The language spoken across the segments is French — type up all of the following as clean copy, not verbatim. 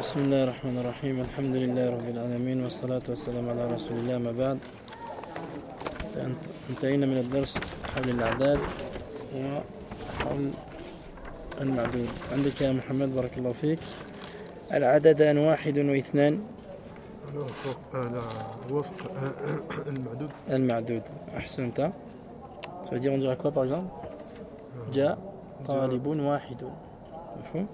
بسم الله الرحمن الرحيم. الحمد لله رب العالمين والصلاة والسلام على رسول الله. ما بعد، انتهينا من الدرس حول الأعداد وحول المعدود. عندك يا محمد بارك الله فيك العددان 1 و2. وفق المعدود. أحسنت. Ça veut dire on dirait quoi par exemple? جاء طالب واحد. مفهوم؟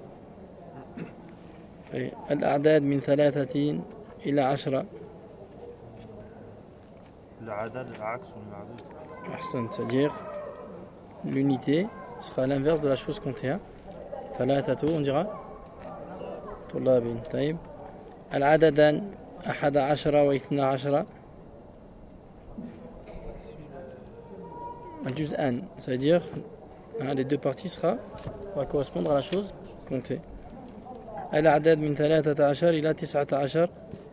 الأعداد من 3 إلى 10. العدد العكس المعدود. أحسنت. c'est-à-dire l'unité sera l'inverse de la chose comptée. 3 on dira طلاب. طيب العددان 11 و12. الجزءان c'est-à-dire les deux parties va correspondre à la chose comptée. الأعداد من 13 إلى 19.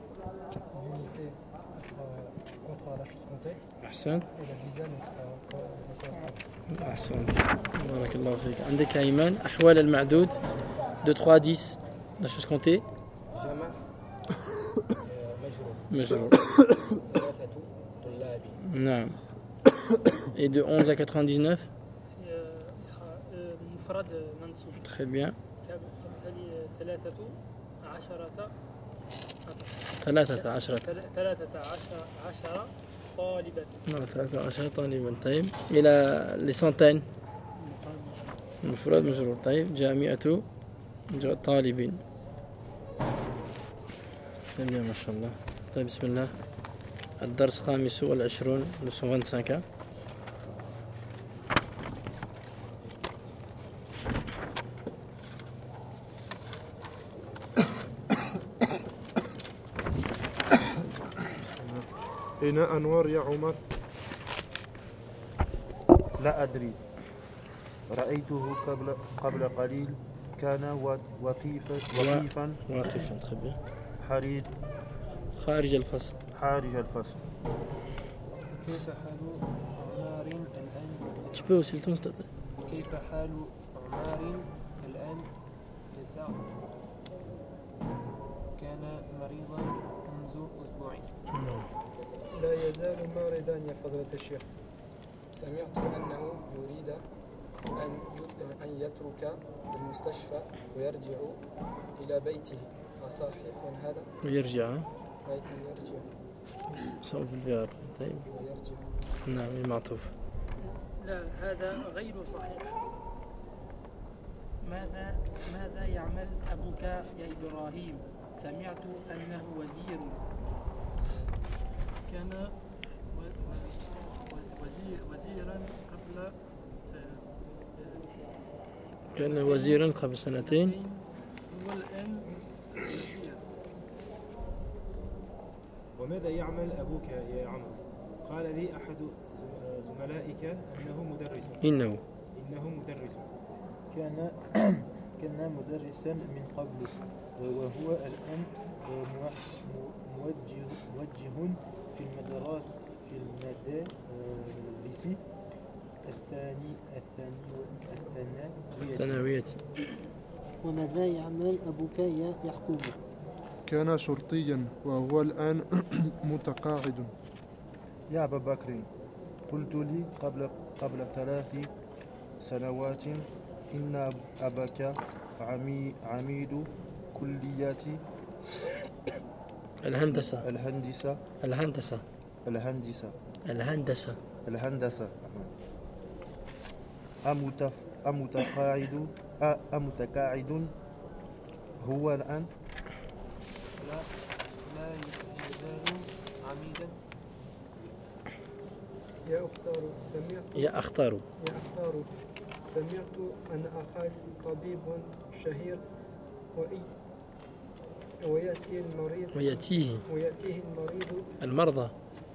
أحسن. أحسن بارك الله فيك. عندك يا إيمان أحوال المعدود 2 3 10 la chose comptée. جمع مجرور. 3 طلاب. نعم. Et de 11 à 99. مفرد منصوب. Très bien. 13 طالبا. 13 طالبا. طيب إلى لسنتين مفرد مجرور. طيب جاء 100 طالبين. bien ما شاء الله. طيب بسم الله. الدرس 25 225. أين أنوار يا عمر؟ لا أدري، رأيته قبل قليل، كان واقفا très bien. خارج الفصل. كيف حال عمار الآن؟ Tu peux aussi le ton s'il te plaît. كيف حال عمار الآن؟ يسع. كان مريضا منذ أسبوعين. لا يزال مارضا يا فضيلة الشيخ. سمعت أنه يريد أن يترك المستشفى ويرجع إلى بيته، أصحيح هذا؟ ويرجع يرجع صوف البيار. طيب ويرجع. نعم معطوف. لا هذا غير صحيح. ماذا يعمل أبوك يا إبراهيم؟ سمعت أنه وزير. كان وزيرا قبل سنتين. هو الآن سفير. وماذا يعمل أبوك يا عمر؟ قال لي أحد زملائك أنه مدرس. إنه مدرس. كان مدرسا من قبل، وهو الآن موجه في المدارس الثانوية. وماذا يعمل أبوك يا يعقوب؟ كان شرطيا وهو الآن متقاعد. يا أبا بكر، قلت لي قبل 3 سنوات إن أباك عميد كلية الهندسة. أمتقاعد هو الآن؟ لا يزال عميدا. يا أختار يا أختار سمعت أن أخاك طبيب شهير ويأتيه المرضى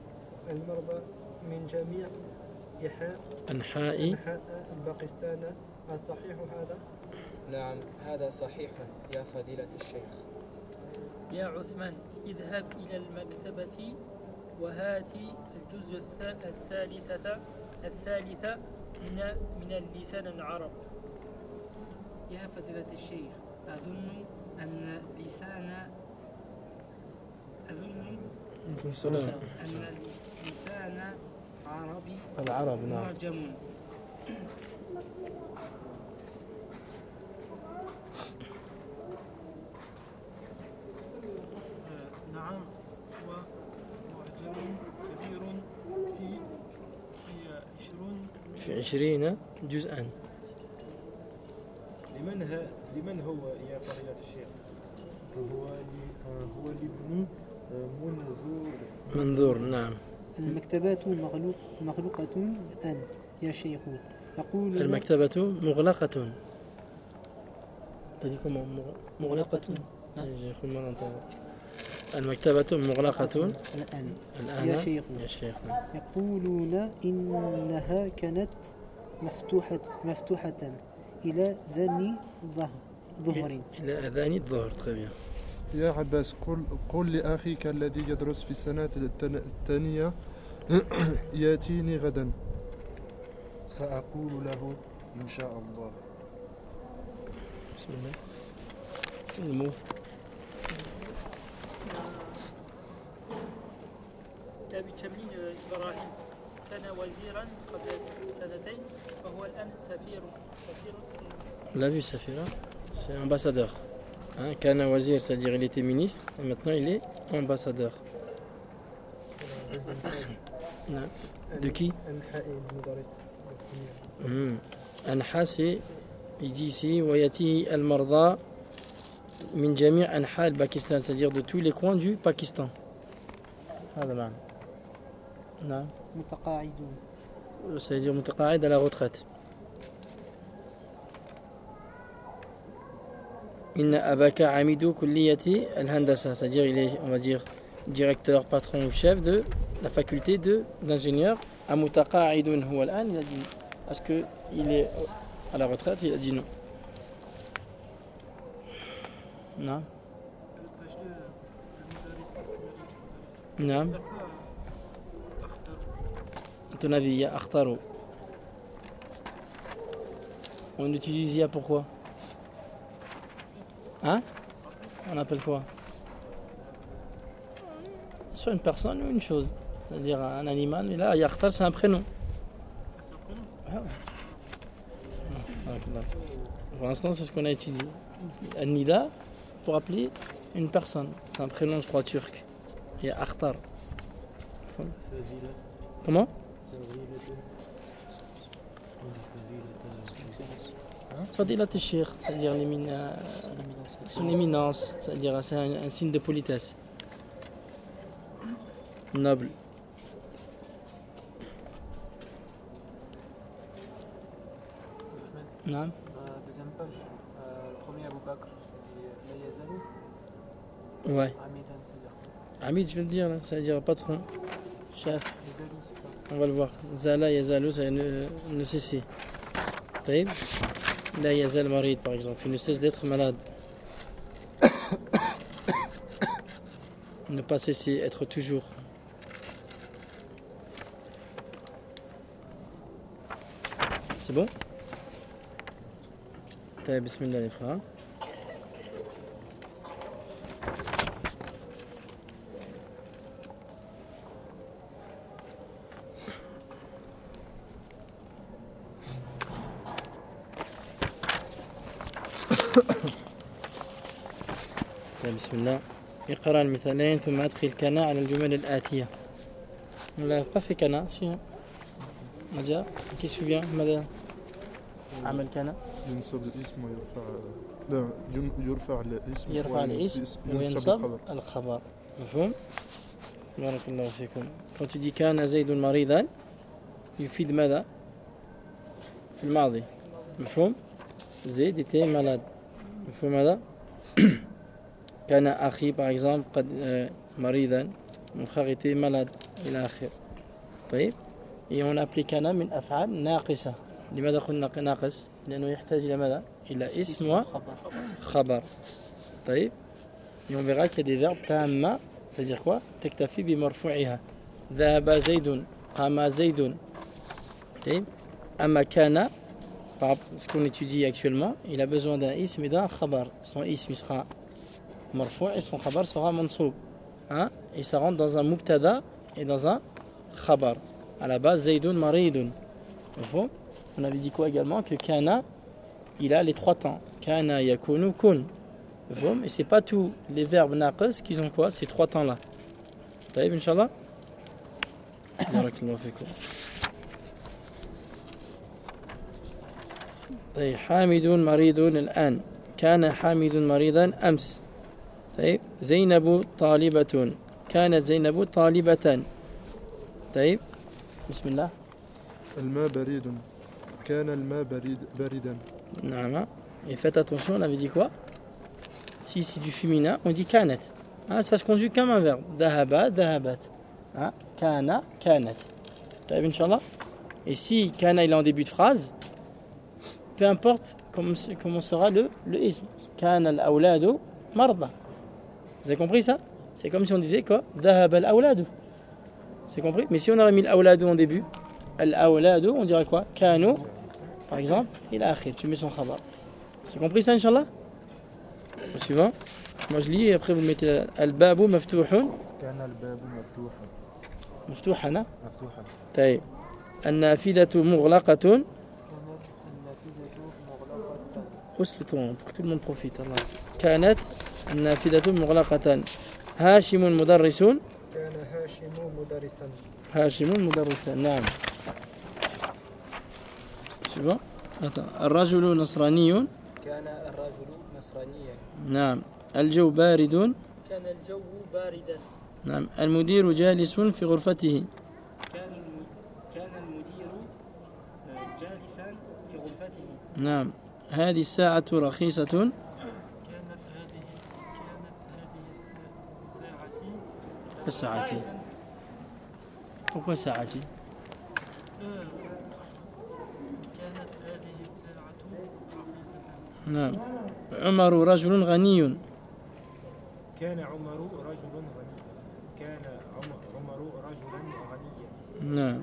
من جميع أنحاء باكستان، الصحيح هذا؟ نعم هذا صحيح يا فضيلة الشيخ. يا عثمان اذهب إلى المكتبة وهات الجزء الثالث من اللسان العربي. يا فضيلة الشيخ، أظن أن لسان أظن السلام. أن لسان عربي العرب نعم. معجم. نعم هو معجم كبير في 20 جزءا. لمن هو يا فضيلة الشيخ؟ هو لابن منظور نعم. المكتبات مغلوقة الآن يا شيخ. يقول المكتبة مغلقة. مغلقة. المكتبة مغلقة الآن يا شيخ. يقولون إنها كانت مفتوحة إلى ذن ظهر. إلى أذان الظهر. طيب. يا عباس قل لأخيك الذي يدرس في السنة الثانية يأتيني غدا. سأقول له إن شاء الله. بسم الله. تميم إبراهيم كان وزيرا قبل سنتين وهو الآن سفير. La vue Safira, c'est ambassadeur. Hein, Kana Wazir, c'est-à-dire il était ministre, et maintenant il est ambassadeur. Non. De qui? Anha, c'est, il dit ici, Wayati al-Marda min jami' anha al-Pakistan, c'est-à-dire de tous les coins du Pakistan. هذا معنى. نعم. متقاعدون. C'est-à-dire متقاعد à la retraite. إن أباك عميد كلية الهندسة, c'est-à-dire il est, on va dire, directeur, patron ou chef de la faculté d'ingénieur. أمتقاعد هو الآن, il a dit, est-ce qu'il est à la retraite? Il a dit non. Non. نعم. À ton avis, il y a أختاروا. On utilise ya pourquoi? Hein? On appelle quoi? Soit une personne ou une chose. C'est-à-dire un animal. Et là, Yakhtar, c'est un prénom. Ah ouais. Pour l'instant, c'est ce qu'on a étudié. An-Nida, pour appeler une personne. C'est un prénom, je crois, turc. Il y a Akhtar. Comment? Fadilat al-Sheikh, c'est-à-dire son éminence, c'est-à-dire c'est un signe de politesse. Noble. Non. Deuxième page, le premier Abou Bakr, la Yazalou. Ouais. Amidan, c'est-à-dire. Amid, je veux le dire, là, c'est-à-dire patron, chef. Yazalou, c'est quoi? On va le voir. Zala, Yazalou, c'est ne cesser. طيب. لا يزال مريض, par exemple. Il ne cesse d'être malade. Ne pas cesser, être toujours. C'est bon? Bismillah les frères. بسم الله. اقرأ المثالين ثم أدخل كان على الجمل الآتية. On l'a pas fait كان, si. Nadia, qui se souvient? ماذا عمل كان؟ ينصب الاسم ويرفع. لا, يرفع الاسم. يرفع الاسم وينصب الخبر. مفهوم؟ بارك الله فيكم. Quand tu dis كان زيد مريضا يفيد ماذا؟ في الماضي. مفهوم؟ زيد était malade. مفهوم هذا؟ كان أخي par exemple قد مريضا, mon frère était malade إلى آخر. طيب. Et on applique كان من أفعال ناقصة. لماذا قلنا ناقص؟ لأنه يحتاج إلى ماذا؟ إلى اسم وخبر. طيب. Et on verra qu'il y a des verbes تامة, c'est-à-dire quoi? تكتفي بمرفوعها. ذهب زيد, قام زيد. طيب. أما كان, ce qu'on étudie actuellement, il a besoin d'un ism et d'un khabar. Son ism sera marfou' et son khabar sera mansoub. Hein? Et ça rentre dans un mubtada et dans un khabar. À la base, Zaydun maridun. On avait dit quoi également? Que kana, il a les 3 temps. Kana, yakunu, kun. Et c'est pas tous les verbes naqas qui ont quoi? Ces 3 temps-là. Taïb, Inch'Allah. Barakallahu fikum. طيب حامد مريض الآن كان حامد مريضا أمس طيب زينب طالبة كانت زينب طالبة طيب بسم الله الماء بريد كان الماء باردا نعم et faites attention on avait dit quoi si c'est du féminin on dit كانت ça se conjugue comme un verbe ذهب ذهبت كان كانت طيب Inch'Allah et si كان il est en début de phrase peu importe comment sera le ism. Kana al-awladu marda. Vous avez compris ça? C'est comme si on disait quoi? Dhahab al-awladu. C'est compris? Mais si on aurait mis l'awladu en début, al-awladu, on dirait quoi? Kanu, par exemple, il a akhir, tu mets son khabar. C'est compris ça, Inch'Allah? Au suivant. Moi je lis et après vous mettez al-babu maftuhun. Kana al-babu maftuhan. Maftuhan, hein? Maftuhan. Taïb. An-nafidatu mughlaqatun. pousse le temps pour que tout le monde profite. كانت النافذة مغلقة. هاشم مدرس. كان هاشم مدرسا. هاشم مدرسا نعم. شوف. الرجل نصراني. كان الرجل نصرانيا. نعم. الجو بارد. كان الجو باردا. نعم. المدير جالس في غرفته. كان المدير جالسا في غرفته. نعم. هذه الساعة رخيصة. كانت هذه الساعة. ساعتي. Pourquoi ساعتي؟ كانت هذه الساعة رخيصة. نعم. عمر رجل غني. كان عمر رجلا غنيا. كان عمر رجلا غنيا. نعم.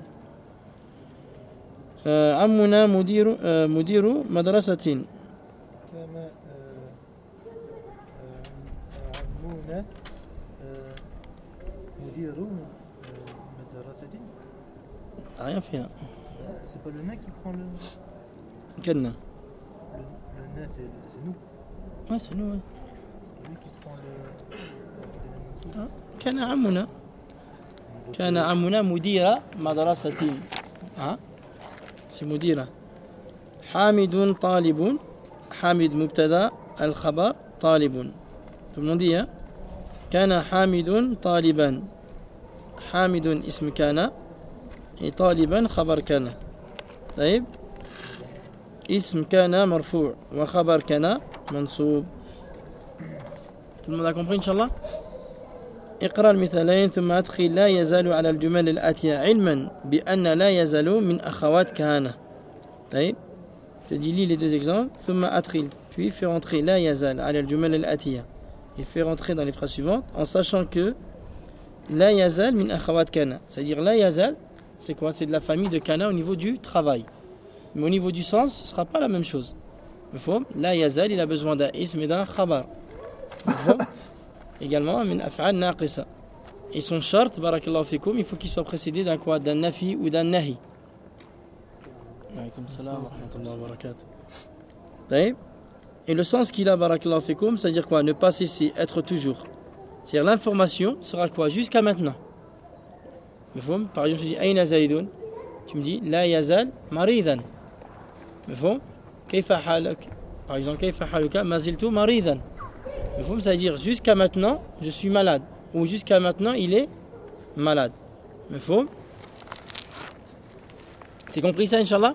عمنا مدير مدرسة. كما عمونا مدير مدرسة. Rien فيها. C'est pas le nain qui prend le. كنا. Le nain c'est nous. Ouais, c'est nous. C'est pas lui qui prend le. كان عمنا. كان عمنا مدير مدرسة. c'est مديرة. حامد طالب. حامد مبتدا الخبر طالب. tout le monde dit hein? كان حامد طالبا. حامد اسم كان طالبا خبر كان. طيب اسم كان مرفوع وخبر كان منصوب. tout le monde a compris إن شاء الله؟ اقرأ المثالين ثم أدخل لا يزال على الجمل الآتية علما بأن لا يزال من أخوات كهانة. طيب tu dis lis les deux exemples ثم أدخل puis fais rentrer لا يزال على الجمل الآتية et fais rentrer dans les phrases suivantes en sachant que لا يزال من أخوات كهانة, c'est-à-dire لا يزال c'est quoi? C'est de la famille de Kana au niveau du travail, mais au niveau du sens ce ne sera pas la même chose. لا يزال il a besoin d'un ism et d'un khabar. Également min af'al naqisa. Et son shart, barakallahu fikoum, il faut qu'il soit précédé d'un quoi? D'un nafi ou d'un nahi. Alaykoum salam wa rahmatullahi wa barakatuh. Et le sens qu'il a, barakallahu fikoum, c'est-à-dire quoi? Ne pas cesser, être toujours. C'est-à-dire l'information sera quoi? Jusqu'à maintenant. Par exemple, je dis Aïna Zaïdoun. Tu me dis La yazal maridan. Kayfa halak. Par exemple, Kayfa haluka maziltu maridan. C'est-à-dire jusqu'à maintenant je suis malade ou jusqu'à maintenant il est malade. C'est compris ça Inch'Allah?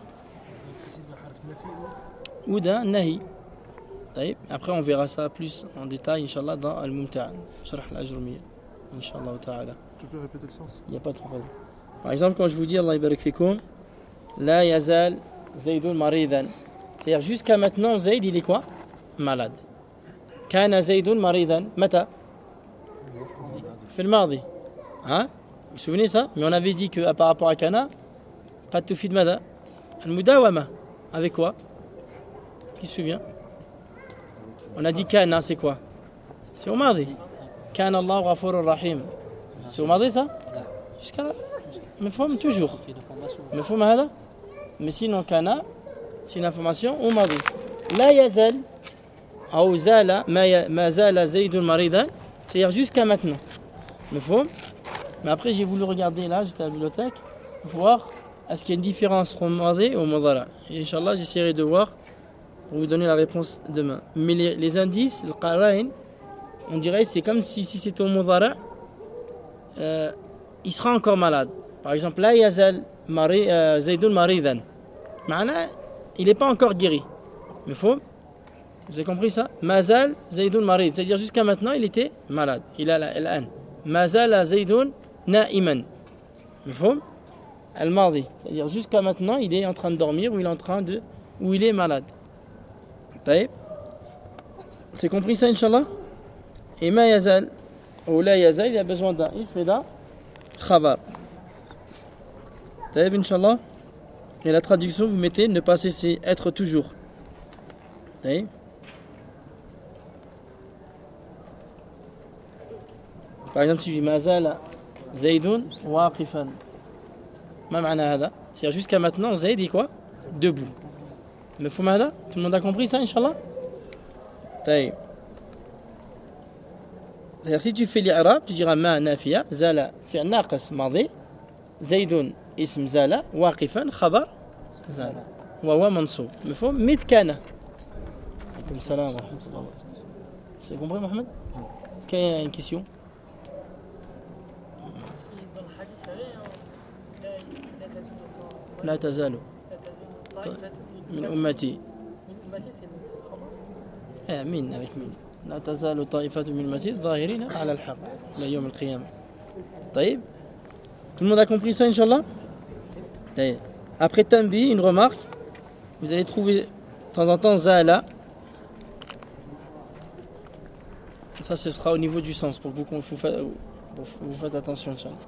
Ou d'un nahi. Après on verra ça plus en détail Inch'Allah dans Al-Mumta'a Sharh al-Ajrumiyya Inch'Allah ta'ala. Tu peux répéter le sens? Il n'y a pas de problème. Par exemple quand je vous dis Allah yabarak fikoum La yazal Zaydun maridan, c'est-à-dire jusqu'à maintenant Zayd il est quoi? Malade. كان زيد مريضا متى؟ في الماضي. Vous vous souvenez ça? Mais on avait dit que par rapport à Kana, قد تفيد ماذا؟ المداومة. Avec quoi? Qui se souvient? On a dit Kana, c'est quoi? C'est au Madi. Kana Allah Ghafurur Rahim. C'est au Madi ça? Jusqu'à là. Mais forme toujours. Mais forme هذا. Mais sinon Kana, c'est une information au Madi. La yazal. أو زال ما زال زيد مريضا, c'est-à-dire jusqu'à maintenant. Mais après j'ai voulu regarder là, j'étais à la bibliothèque, voir est-ce qu'il y a une différence entre Madi et Mudara. Et Inch'Allah j'essaierai de voir pour vous donner la réponse demain. Mais les indices, le Qara'in, on dirait c'est comme si c'était au Mudara, il sera encore malade. Par exemple, la yazal Zaydun maridan. Ma'ana, il n'est pas encore guéri. Mais vous avez compris ça? Mazal Zaydun marid, c'est-à-dire jusqu'à maintenant il était malade. Il a الآن. Mazal Zaydun na'iman. Mifhoum? Al-Madi, c'est-à-dire jusqu'à maintenant il est en train de dormir ou il est malade. C'est compris ça, Inch'Allah? Et ma yazal ou la yazal, il a besoin d'un ism et d'un khabar. Inch'Allah. Et la traduction, vous mettez ne pas cesser, être toujours. Par exemple, si je dis Mazal Zaydun waqifan. Ma ma'na hada? C'est-à-dire jusqu'à maintenant, Zayd est quoi? Debout. Mais faut hada? Tout le monde a compris ça, Inch'Allah? C'est-à-dire si tu fais l'Arab, tu diras Ma nafiya, Zala fi'l naqis madi, Zaydun ism Zala, waqifan, khabar Zala. Wa mansub. Mais faut mid kana. Comme salam. Tu as compris, Mohamed? Quelle est une question? لا تزال من أمتي من avec min. لا تزال طائفة من أمتي ظاهرين على الحق إلى يوم القيامة. طيب. Tout le monde a compris ça, Inch'Allah? Après Tanbi, une remarque. Vous allez trouver de temps en temps Zala. Ça, ce sera au niveau du sens pour que vous faites attention, Inch'Allah.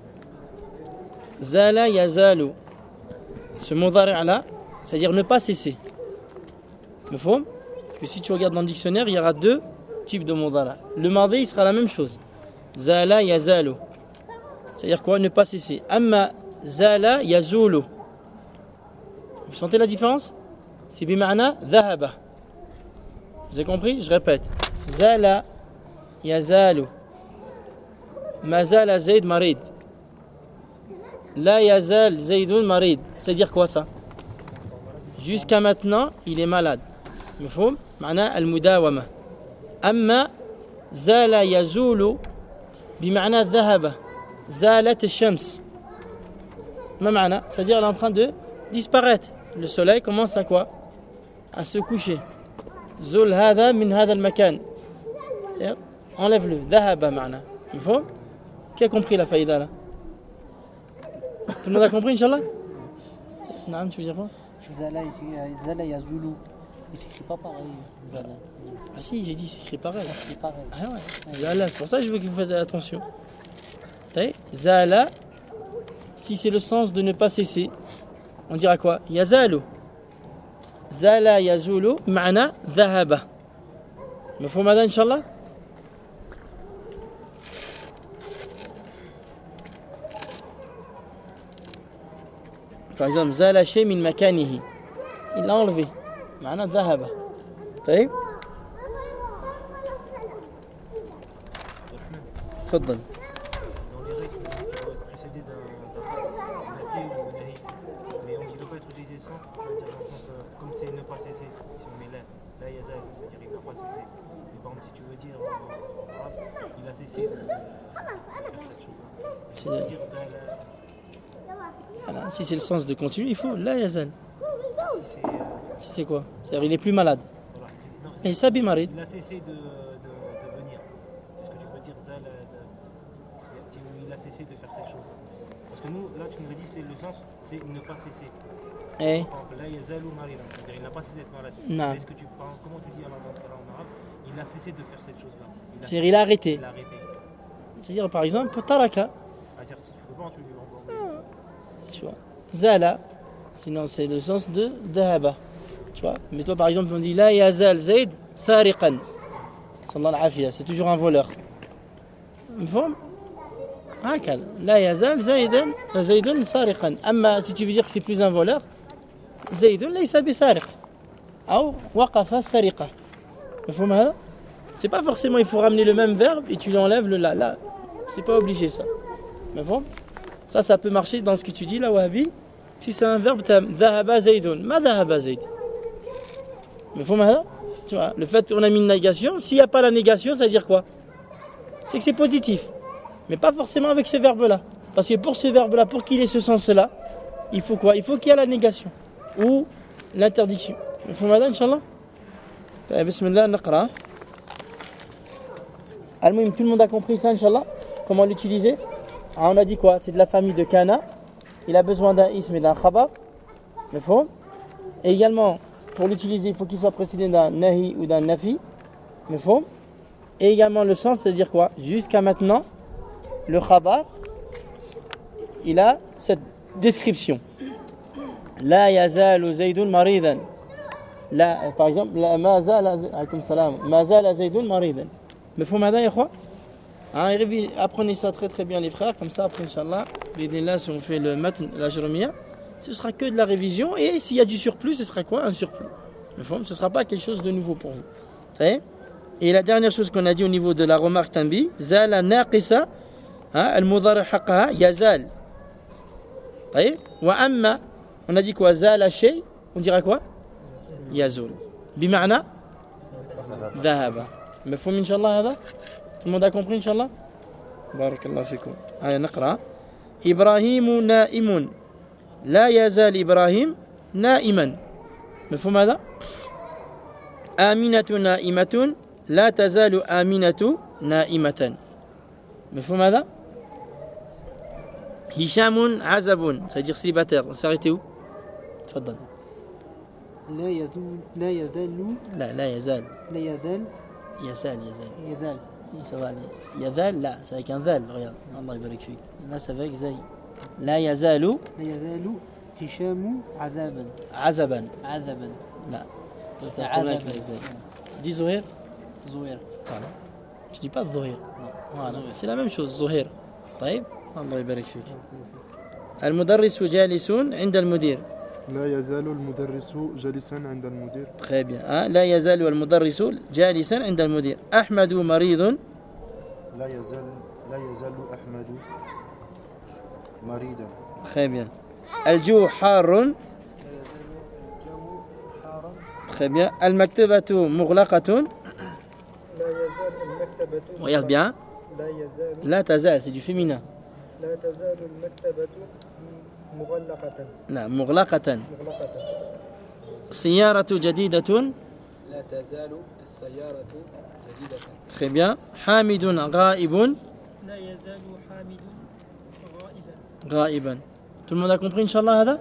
Zala yazalu. Ce mudari' là, c'est-à-dire ne pas cesser. Parce que si tu regardes dans le dictionnaire, il y aura deux types de mudari'. Le madi, il sera la même chose. Zala yazalu. C'est-à-dire quoi? Ne pas cesser. Amma zala yazulu. Vous sentez la différence? C'est bima'na dhahaba. Vous avez compris? Je répète. Zala yazalu. Mazala Zayd marid. La yazal Zaydun marid. C'est-à-dire quoi ça? Jusqu'à maintenant, il est malade. مفهوم؟ معناه المداومة. أما زال يزول بمعنى ذهب. زالت الشمس. ما معنى? C'est-à-dire elle est en train de disparaître. Le soleil commence à quoi? À se coucher. زول هذا من هذا المكان. Enlève-le. ذهب معنى. مفهوم؟ Qui a compris la faïda là? Tout le monde a compris, Inch'Allah? Non, tu veux dire quoi? Zala ici, Zala Yazulu. Il s'écrit pas pareil, Zala. Ah si, j'ai dit, il s'écrit pareil. Il s'écrit pareil. Ah ouais. Zala, c'est pour ça que je veux que vous fassiez attention. Zala, si c'est le sens de ne pas cesser, on dira quoi? Yazalu. Zala yazulu, ma'na dhahaba. Mafhum hada, Inch'Allah? Par exemple, zala shay min makanihi. Il l'a enlevé. Ma'na dhahaba. طيب. تفضل. Dans les règles, il doit être précédé d'un nafi ou d'un nahi. Mais on ne doit pas être utilisé sans. C'est-à-dire dans le sens, comme c'est ne pas cesser. Si on met la yazal, c'est-à-dire il n'a pas cessé. Mais par exemple, si tu veux dire en arabe, il a cessé de faire cette chose-là. Tu veux dire zala. Voilà, si c'est le sens de continuer, il faut la yazal. Si c'est quoi? C'est-à-dire il est plus malade. Voilà. Et ça bimarid. Il a cessé de venir. Est-ce que tu peux dire zala il a cessé de faire cette chose? Parce que nous, là, tu nous as dit, c'est le sens, c'est ne pas cesser. Eh? Là, yazalu maridan, c'est-à-dire il n'a pas cessé d'être malade. Non. Est-ce que tu parles, comment tu dis alors dans ce cas-là en arabe? Il a cessé de faire cette chose-là. C'est-à-dire il a arrêté. Il a arrêté. C'est-à-dire par exemple, taraka. C'est-à-dire si tu peux pas, tu lui envoies. Tu vois. Zala. Sinon, c'est le sens de dhahaba. Tu vois. Mais toi, par exemple, on dit la yazal Zayd sariqan. sallallahu alayhi wa c'est toujours un voleur. مفهوم؟ هكذا لا يزال زيد سارقا. أما si tu veux dire que c'est plus un voleur, زيد ليس بسارق أو وقف السرقة. مفهوم هذا؟ C'est pas forcément il faut ramener le même verbe et tu lui enlèves le là. Là, c'est pas obligé ça. مفهوم؟ Ça peut marcher dans ce que tu dis là, Wahabi. Si c'est un verbe, ذهب زيد. ما ذهب زيد. مفهوم هذا؟ Tu vois, le fait qu'on a mis une négation, s'il n'y a pas la négation, ça veut dire quoi? C'est que c'est positif. Mais pas forcément avec ce verbe-là. Parce que pour ce verbe-là, pour qu'il ait ce sens-là, il faut quoi? Il faut qu'il y ait la négation. Ou l'interdiction. مفهوم هذا إن شاء الله؟ بسم الله نقرأ. المهم, tout le monde a compris ça, Inch'Allah? Comment l'utiliser? Ah, on a dit quoi? C'est de la famille de Kana. Il a besoin d'un ism et d'un khabar. مفهوم? Et également, pour l'utiliser, il faut qu'il soit précédé d'un nahi ou d'un nafi. مفهوم? Et également, le sens, c'est-à-dire quoi? Jusqu'à maintenant, le khabar, il a cette description. La yazalu zaydun maridan. Par exemple, ma zala zaydun maridan. مفهوم هذا يا اخوة؟ Apprenez ça très très bien les frères, comme ça après Inch'Allah, là si on fait le matn, la jurmiya, ce sera que de la révision, et s'il y a du surplus, ce sera quoi? Un surplus. Ce ne sera pas quelque chose de nouveau pour vous. Vous savez? Et la dernière chose qu'on a dit au niveau de la remarque tambi, zala naqisa, al-mudari haqqaha yazal. Wa amma, on a dit quoi? Zala shay, on dira quoi? Yazul. Bima'na? Dhahaba. مفهوم إن شاء الله هذا؟ tout le monde a compris إن شاء الله؟ بارك الله فيكم. هيا نقرأ. إبراهيم نائم. لا يزال إبراهيم نائما. مفهوم هذا؟ آمنة نائمة. لا تزال آمنة نائمة. مفهوم هذا؟ هشام عزب. ça veut dire célibataire. On s'est arrêté où? تفضل. لا يزال لا يزال يزال لا c'est avec un ذال regarde الله يبارك فيك là c'est avec زي لا يزال هشام عزبا لا عذبا dis زهير زهير voilà je dis pas ظهير voilà c'est la même chose زهير طيب الله يبارك فيك المدرس جالس عند المدير لا يزال المدرس جالسا عند المدير. Très bien. لا يزال المدرس جالسا عند المدير. أحمد مريض. لا يزال أحمد مريضا. Très bien. الجو حار. Très bien. المكتبة مغلقة. لا يزال المكتبة. Regarde bien. لا يزال. لا تزال, c'est du féminin. لا تزال المكتبة مغلقة. لا مغلقة. سيارة جديدة. لا تزال السيارة جديدة. Très bien. حامد غائب. لا يزال حامد غائبا. Tout le monde a compris Inch'Allah هذا?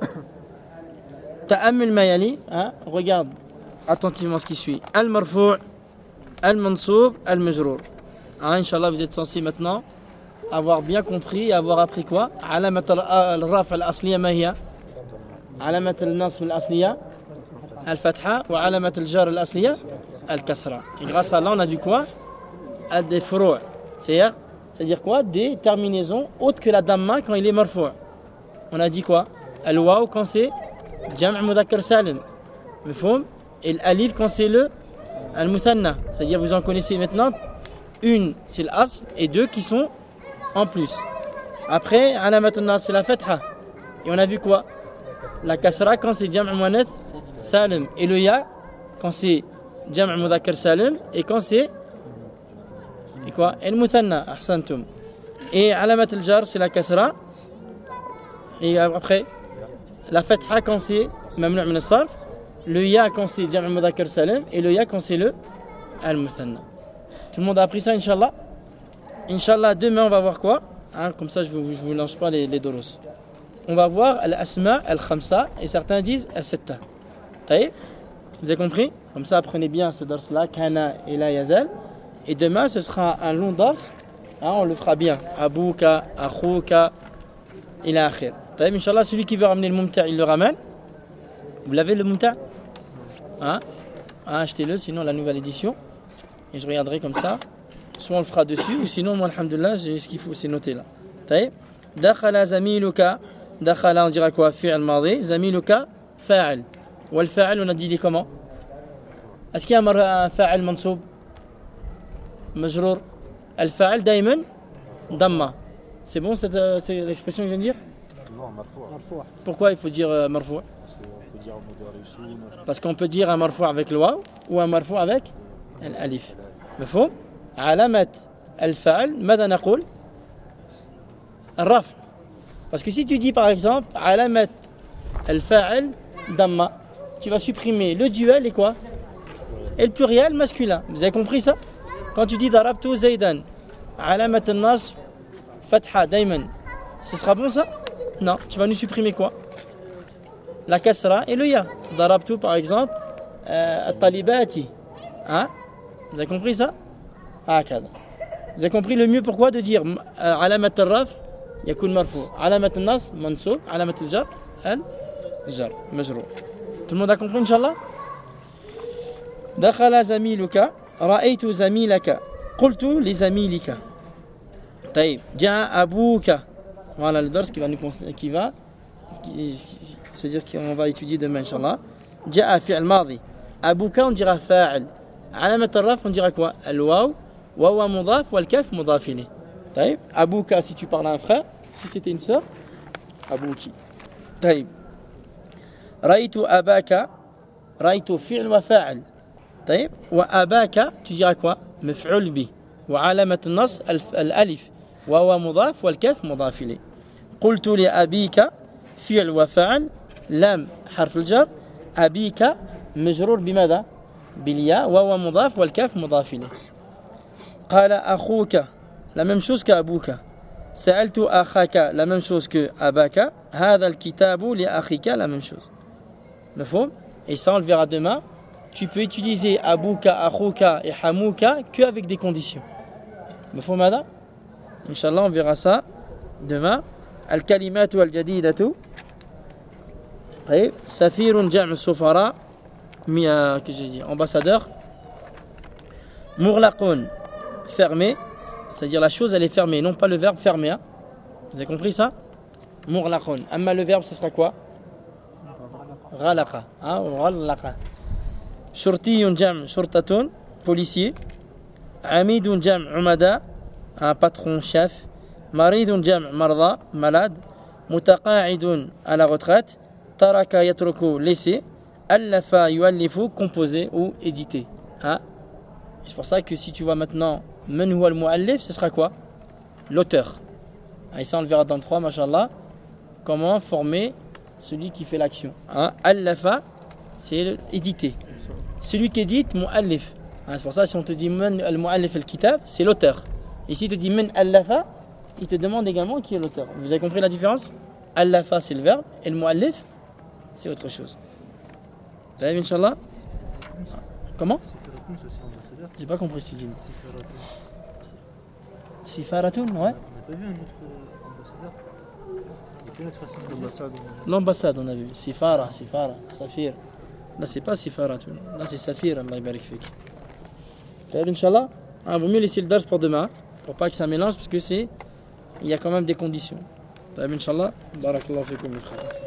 تأمل ما يلي. Regarde attentivement ce qui suit. المرفوع المنصوب المجرور. Inch'Allah vous êtes censés maintenant avoir bien compris et avoir appris quoi? علامة الرفع الأصلية ما هي؟ علامة النصب الأصلية الفتحة وعلامة الجر الأصلية الكسرة. Et grâce à là on a vu quoi? Des فروع. C'est-à-dire quoi? Des terminaisons autres que la damma quand il est marfou'. On a dit quoi? الواو quand c'est جمع مذكر سالم. مفهوم? Et l'alif quand c'est le المثنى. C'est-à-dire vous en connaissez maintenant une c'est l'asl et deux qui sont en plus. Après, alamat an-nas c'est la fatha. Et on a vu quoi? La kasra quand c'est jam' muannath salim. Et le ya quand c'est jam' mudhakkar salim. Et quand c'est quoi? El-muthanna. Ahsantum. Et alamat al-jar c'est la kasra. Et après, la fatha quand c'est mamnu' min as-sarf. Le ya quand c'est jam' mudhakkar salim. Et le ya quand c'est le al-muthanna. Tout le monde a appris ça, Inch'Allah? Inch'Allah, demain on va voir quoi? Comme ça je vous lance pas les doros. On va voir al-asma, al-khamsa, et certains disent al-sitta. Vous avez compris? Comme ça apprenez bien ce dors là, kana et la yazal. Et demain ce sera un long dors. On le fera bien. Abouka, akhouka, ila akhir. Inch'Allah, celui qui veut ramener le mumta', il le ramène. Vous l'avez le mumta'? Achetez-le, sinon la nouvelle édition. et je regarderai comme ça. Soit on le fera dessus, ou sinon, moi, alhamdoulilah, j'ai ce qu'il faut, c'est noté là. طيب دخل زميلك دخل on dira quoi فعل ماضي زميلك فاعل والفاعل on a dit comment est-ce qu'il y a un فاعل منصوب مجرور الفاعل دائما ضمه c'est bon c'est l'expression que je viens de dire pourquoi il faut dire marfou parce qu'on peut dire un marfou avec le waw ou un marfou avec l'alif مفهوم علامة الفاعل ماذا نقول الرفع parce que si tu dis par exemple علامة الفاعل ضمة tu vas supprimer le duel et quoi et le pluriel masculin vous avez compris ça quand tu dis ضربت زيدا علامة النصب فتحة دايما ce sera bon ça non tu vas nous supprimer quoi la kasra et le ya ضربت par exemple الطالبات hein vous avez compris ça هكذا vous avez compris le mieux pourquoi de dire علامة الرفع يكون مرفوع علامة النصب منصوب علامة الجر الجر مجرور tout le monde a compris إن شاء الله دخل زميلك رأيت زميلك قلت لزميلك طيب جاء أبوك voilà le dars qui va c'est-à-dire qu'on va étudier demain إن شاء الله جاء فعل ماضي أبوك on dira فاعل علامة الرفع on dira quoi الواو وهو مضاف والكاف مضاف إليه طيب أبوك si tu parles à un frère si c'était une sœur أبوكي طيب رأيت أباك رأيت فعل وفاعل طيب وأباك tu diras quoi مفعول به وعلامة النص الألف وهو مضاف والكاف مضاف إليه قلت لأبيك فعل وفاعل لام حرف الجر أبيك مجرور بماذا بالياء وهو مضاف والكاف مضاف إليه قال أخوك la même chose qu'Abouka سألت أخاك la même chose qu'Abaka هذا الكتاب لأخيك la même chose مفهوم et ça on le verra demain tu peux utiliser Abouka, Akhouka et Hamouka qu'avec des conditions مفهوم هذا Inch'Allah on verra ça demain الكلمات الجديدة طيب سفير جمع السفراء que j'ai dit ambassadeur مغلق fermé c'est-à-dire la chose elle est fermée non pas le verbe fermé hein. Vous avez compris ça مغلق أما le verbe ce sera quoi غلق غلق شرطي جمع شرطة policier عميد جمع عمداء un patron chef مريض جمع مرضى malade متقاعد à la retraite ترك يترك laisser ألف يؤلف composer ou éditer hein. C'est pour ça que si tu vois maintenant من هو المؤلف ce sera quoi l'auteur et ça on le verra dans 3 machallah comment former celui qui fait l'action hein. Allafa c'est éditer celui qui édite mu'allif hein. C'est pour ça si on te dit man al-mu'allif al-kitab c'est l'auteur et si tu te dis man allafa il te demande également qui est l'auteur vous avez compris la différence allafa c'est le verbe et le mu'allif c'est autre chose vous avez vu Inch'Allah comment j'ai pas compris ce que tu dis Sifaratun ouais On n'a pas vu un autre ambassadeur l'ambassade on a vu Sifara Safir là c'est pas Sifaratun là c'est Safir Allah yabarik fik Inch'Allah il vaut mieux laisser le dars pour demain pour pas que ça mélange parce que il y a quand même des conditions Inch'Allah barakallahu fikum